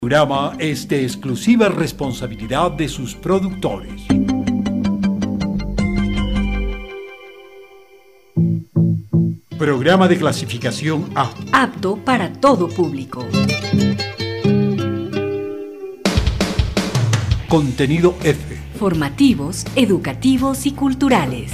El programa es de exclusiva responsabilidad de sus productores. Programa de clasificación A. Apto para todo público. Contenido F. Formativos, educativos y culturales.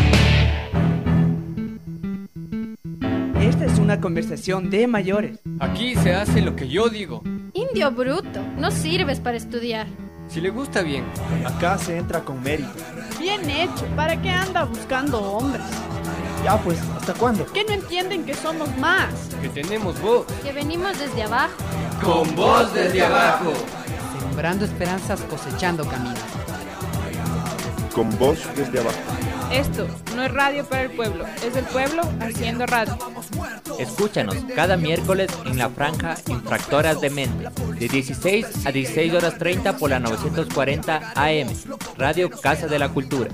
Esta es una conversación de mayores. Aquí se hace lo que yo digo. Indio bruto, no sirves para estudiar. Si le gusta bien. Acá se entra con mérito. Bien hecho, ¿para qué anda buscando hombres? Ya pues, ¿hasta cuándo? ¿Qué no entienden que somos más? Que tenemos voz. Que venimos desde abajo. Con voz desde abajo. Sembrando esperanzas, cosechando caminos. Con voz desde abajo. Esto no es radio para el pueblo, es el pueblo haciendo radio. Escúchanos cada miércoles en la franja Infractoras de Mente, de 16 a 16 horas 30 por la 940 AM, Radio Casa de la Cultura.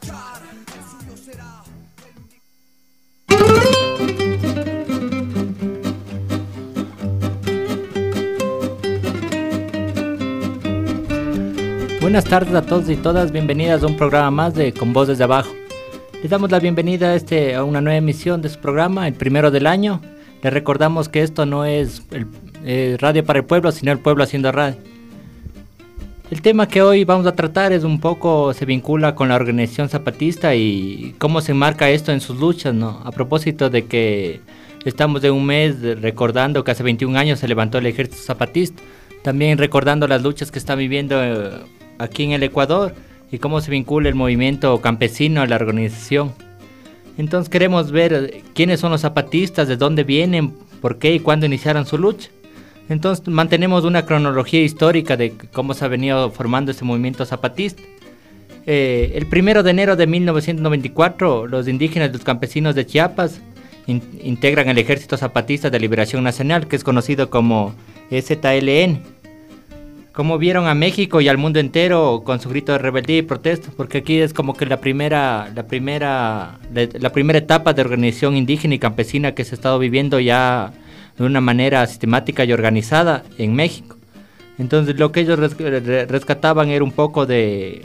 Buenas tardes a todos y todas, bienvenidas a un programa más de Con Voz Desde Abajo. Les damos la bienvenida a una nueva emisión de su programa, el primero del año. Les recordamos que esto no es radio para el pueblo, sino el pueblo haciendo radio. El tema que hoy vamos a tratar se vincula con la organización zapatista y cómo se enmarca esto en sus luchas, ¿no? A propósito de que estamos de un mes recordando que hace 21 años se levantó el ejército zapatista, también recordando las luchas que está viviendo aquí en el Ecuador y cómo se vincula el movimiento campesino a la organización. Entonces queremos ver quiénes son los zapatistas, de dónde vienen, por qué y cuándo iniciaron su lucha. Entonces mantenemos una cronología histórica de cómo se ha venido formando este movimiento zapatista. El 1 de enero de 1994, los indígenas y los campesinos de Chiapas integran el Ejército Zapatista de Liberación Nacional, que es conocido como EZLN. Como vieron a México y al mundo entero con su grito de rebeldía y protesta, porque aquí es como que la primera etapa de organización indígena y campesina que se ha estado viviendo ya de una manera sistemática y organizada en México. Entonces lo que ellos rescataban era un poco de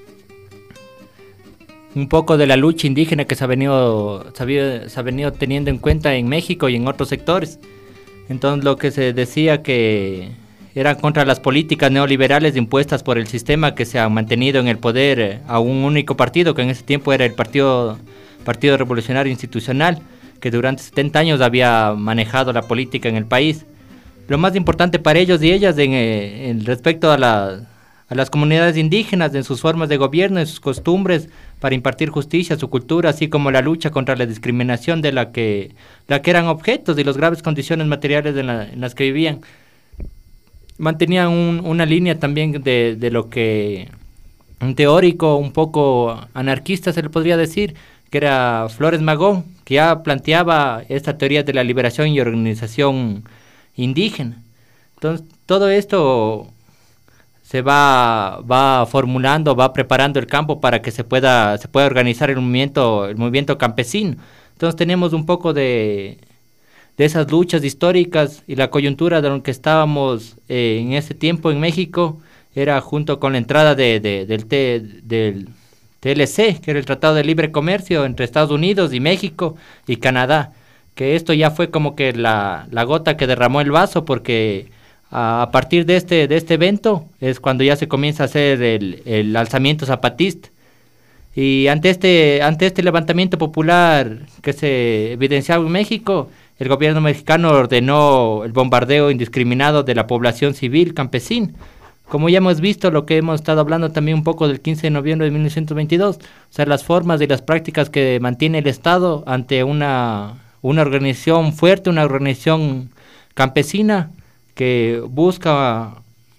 la lucha indígena que se ha venido teniendo en cuenta en México y en otros sectores. Entonces lo que se decía que eran contra las políticas neoliberales impuestas por el sistema que se ha mantenido en el poder a un único partido, que en ese tiempo era el Partido Revolucionario Institucional, que durante 70 años había manejado la política en el país. Lo más importante para ellos y ellas en respecto a las comunidades indígenas, en sus formas de gobierno, en sus costumbres, para impartir justicia, su cultura, así como la lucha contra la discriminación de la que eran objetos y las graves condiciones materiales en las que vivían. Mantenían una línea también de lo que un teórico un poco anarquista se le podría decir, que era Flores Magón, que ya planteaba esta teoría de la liberación y organización indígena. Entonces todo esto se va formulando, va preparando el campo para que se pueda organizar el movimiento campesino. Entonces tenemos un poco de esas luchas históricas y la coyuntura de lo que estábamos en ese tiempo en México era junto con la entrada del TLC, que era el Tratado de Libre Comercio entre Estados Unidos y México y Canadá, que esto ya fue como que la gota que derramó el vaso, porque a partir de este evento es cuando ya se comienza a hacer el alzamiento zapatista. Y ante este levantamiento popular que se evidenciaba en México, el gobierno mexicano ordenó el bombardeo indiscriminado de la población civil campesina. Como ya hemos visto, lo que hemos estado hablando también un poco del 15 de noviembre de 1922, o sea, las formas y las prácticas que mantiene el Estado ante una organización fuerte, una organización campesina que busca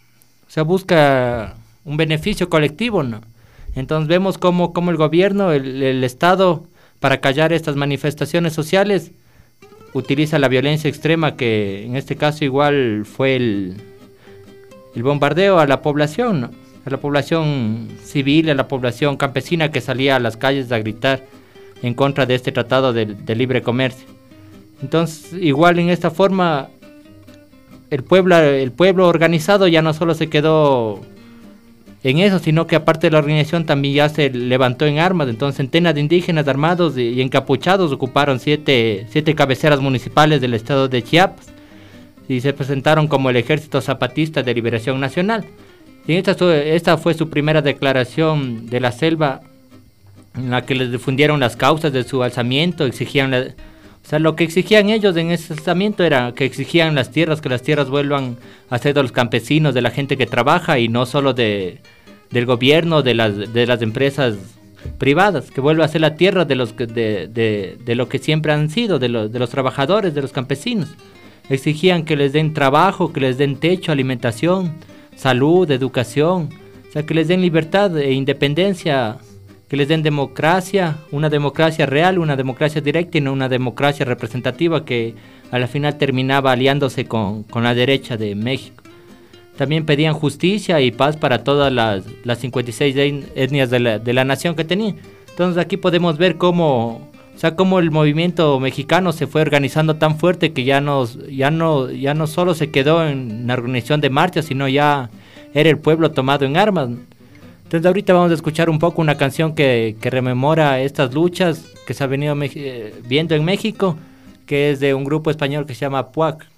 un beneficio colectivo, ¿no? Entonces vemos cómo el gobierno, el Estado, para callar estas manifestaciones sociales, utiliza la violencia extrema, que en este caso igual fue el bombardeo a la población, ¿no? A la población civil, a la población campesina que salía a las calles a gritar en contra de este tratado de libre comercio. Entonces igual en esta forma el pueblo organizado ya no solo se quedó en eso, sino que aparte de la organización también ya se levantó en armas. Entonces centenas de indígenas armados y encapuchados ocuparon siete cabeceras municipales del estado de Chiapas y se presentaron como el Ejército Zapatista de Liberación Nacional. Y esta fue su primera declaración de la selva, en la que les difundieron las causas de su alzamiento. Lo que exigían ellos en ese alzamiento era que exigían las tierras, que las tierras vuelvan a ser de los campesinos, de la gente que trabaja y no solo del gobierno, de las empresas privadas, que vuelva a ser la tierra de lo que siempre han sido, de los trabajadores, de los campesinos. Exigían que les den trabajo, que les den techo, alimentación, salud, educación, o sea, que les den libertad e independencia, que les den democracia, una democracia real, una democracia directa y no una democracia representativa que a la final terminaba aliándose con la derecha de México. También pedían justicia y paz para todas las 56 etnias de la nación que tenían. Entonces aquí podemos ver cómo el movimiento mexicano se fue organizando tan fuerte que ya no solo se quedó en la organización de marchas, sino ya era el pueblo tomado en armas. Entonces ahorita vamos a escuchar un poco una canción que rememora estas luchas que se ha venido viendo en México, que es de un grupo español que se llama Puac.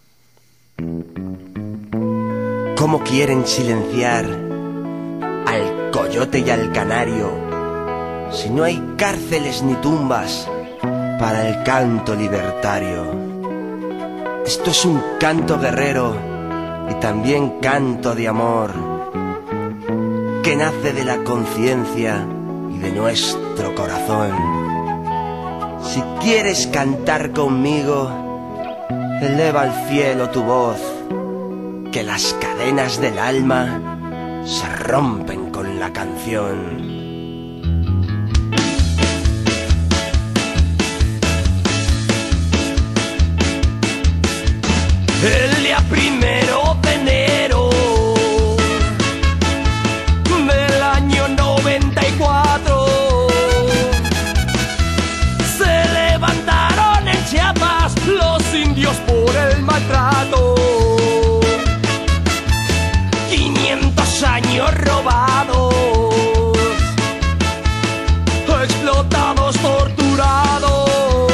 ¿Cómo quieren silenciar al coyote y al canario si no hay cárceles ni tumbas para el canto libertario? Esto es un canto guerrero y también canto de amor, que nace de la conciencia y de nuestro corazón. Si quieres cantar conmigo, eleva al cielo tu voz, que las cadenas del alma se rompen con la canción. El día 1 de enero del año 94 se levantaron en Chiapas los indios por el maltrato. 500 años robados, explotados, torturados,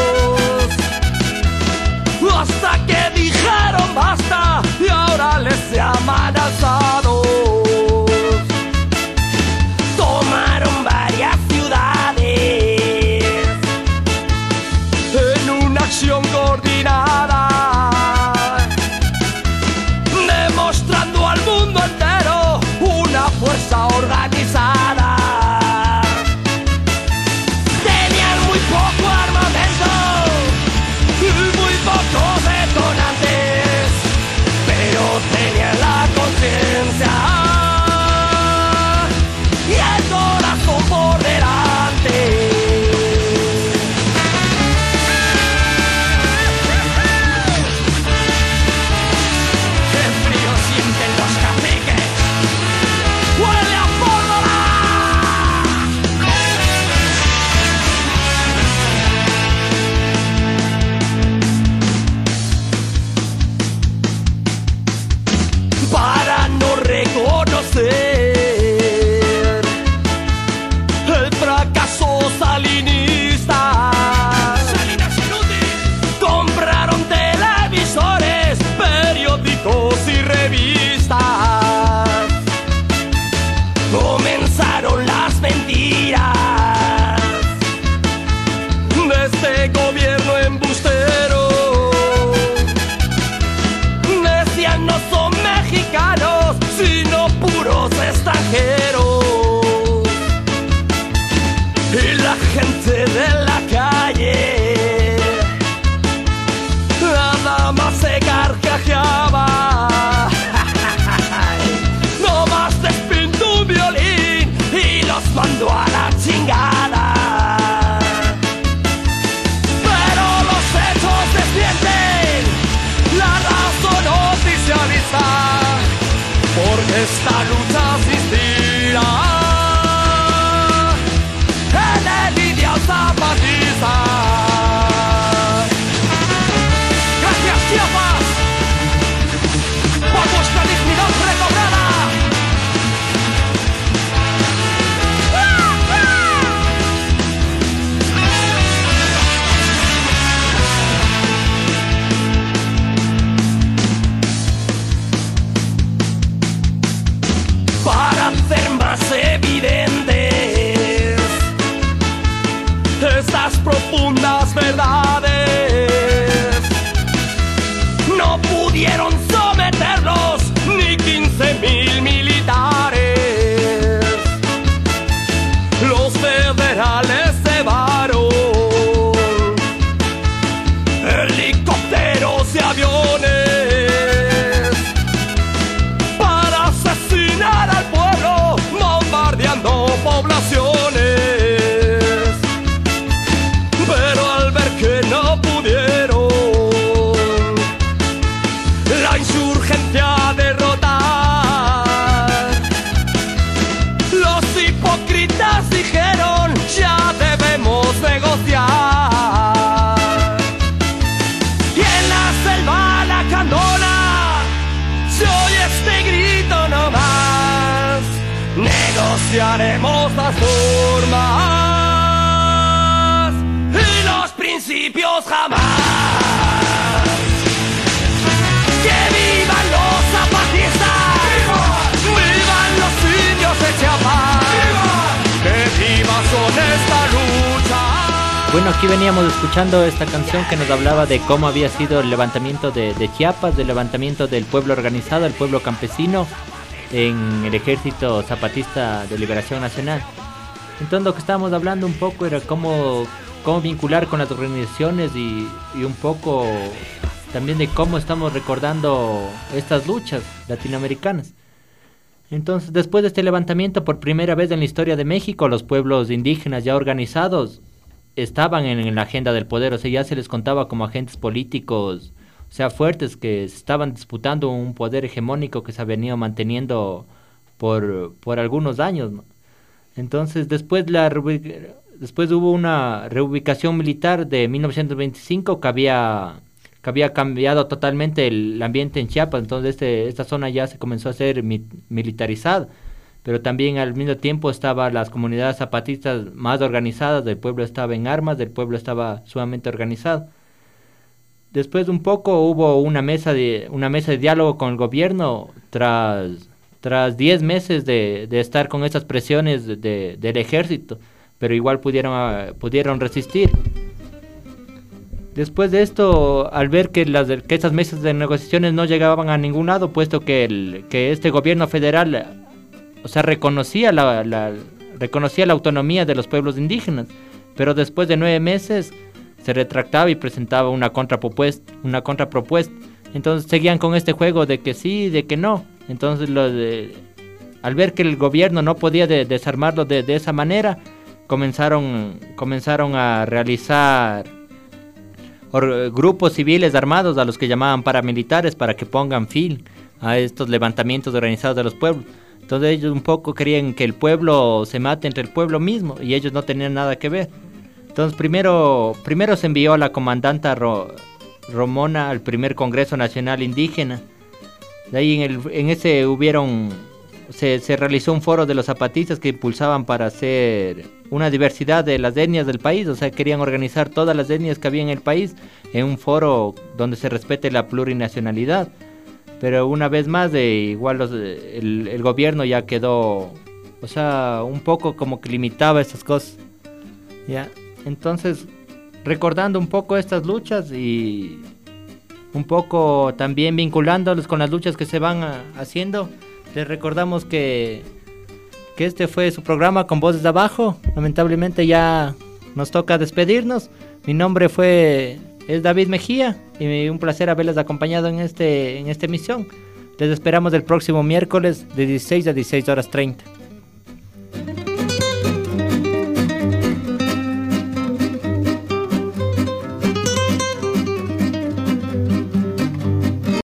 hasta que dijeron basta y ahora les llaman alzados. Tomaron varias ciudades en una acción coordinada, demostrando al mundo entero una fuerza organizada. Tenían muy poco armamento y muy pocos detonantes, pero tenían la conciencia y el corazón por delante. Qué frío sienten los caciques, huele a pólvora. Para no reconocer el fracaso salinista, compraron televisores, periódicos y revistas. Comenzaron las mentiras de este gobierno embustero. Decían no son mexicanos, sino puros extranjeros. Y la gente de la calle nada más se carcajeaba. No más despintó un violín y los mandó a la chingada. Pero los hechos desmienten la razón oficialista, porque esta lucha se inspira en el ideal zapatista. Gracias, Chiapas. para hacer más evidentes estas profundas verdades. No pudieron someterlos ni 15,000 militares. Los federales cebaron helicópteros y aviones para asesinar al pueblo, bombardeando poblaciones. Pero al ver que no pudieron la insurgencia derrotar, los hipócritas dijeron: ya debemos negociar. Y en la selva lacandona se oye este grito nomás: negociaremos las formas y los principios jamás. ¡Que vivan los zapatistas! ¡Vivan los indios de Chiapas! ¡Que viva con esta lucha! Bueno, aquí veníamos escuchando esta canción que nos hablaba de cómo había sido el levantamiento de Chiapas, del levantamiento del pueblo organizado, el pueblo campesino en el Ejército Zapatista de Liberación Nacional. Entonces lo que estábamos hablando un poco era cómo vincular con las organizaciones y un poco también de cómo estamos recordando estas luchas latinoamericanas. Entonces, después de este levantamiento, por primera vez en la historia de México, los pueblos indígenas ya organizados estaban en la agenda del poder, o sea, ya se les contaba como agentes políticos, o sea, fuertes, que estaban disputando un poder hegemónico que se ha venido manteniendo por algunos años, ¿no? Entonces, después hubo una reubicación militar de 1925 que había cambiado totalmente el ambiente en Chiapas. Entonces esta zona ya se comenzó a ser militarizada, pero también al mismo tiempo estaban las comunidades zapatistas más organizadas, el pueblo estaba en armas, el pueblo estaba sumamente organizado. Después un poco hubo una mesa de diálogo con el gobierno tras 10 meses de estar con estas presiones del ejército, pero igual pudieron resistir. Después de esto, al ver que estas mesas de negociaciones no llegaban a ningún lado, puesto que este gobierno federal, o sea, reconocía la autonomía de los pueblos indígenas, pero después de 9 meses se retractaba y presentaba una contrapropuesta. Entonces seguían con este juego de que sí, de que no. Entonces al ver que el gobierno no podía desarmarlo de esa manera, comenzaron a realizar grupos civiles armados a los que llamaban paramilitares para que pongan fin a estos levantamientos organizados de los pueblos. Entonces ellos un poco querían que el pueblo se mate entre el pueblo mismo y ellos no tenían nada que ver. Entonces primero se envió a la comandanta Romona al primer Congreso Nacional Indígena. De ahí en ese se realizó un foro de los zapatistas que impulsaban para hacer una diversidad de las etnias del país, o sea, querían organizar todas las etnias que había en el país en un foro donde se respete la plurinacionalidad. Pero una vez más, igual el gobierno ya quedó, o sea, un poco como que limitaba estas cosas, ¿ya? Entonces, recordando un poco estas luchas y un poco también vinculándolos con las luchas que se van haciendo, les recordamos que este fue su programa Con Voces de Abajo. Lamentablemente ya nos toca despedirnos. Mi nombre es David Mejía y un placer haberles acompañado en esta emisión. Les esperamos el próximo miércoles de 16 a 16:30.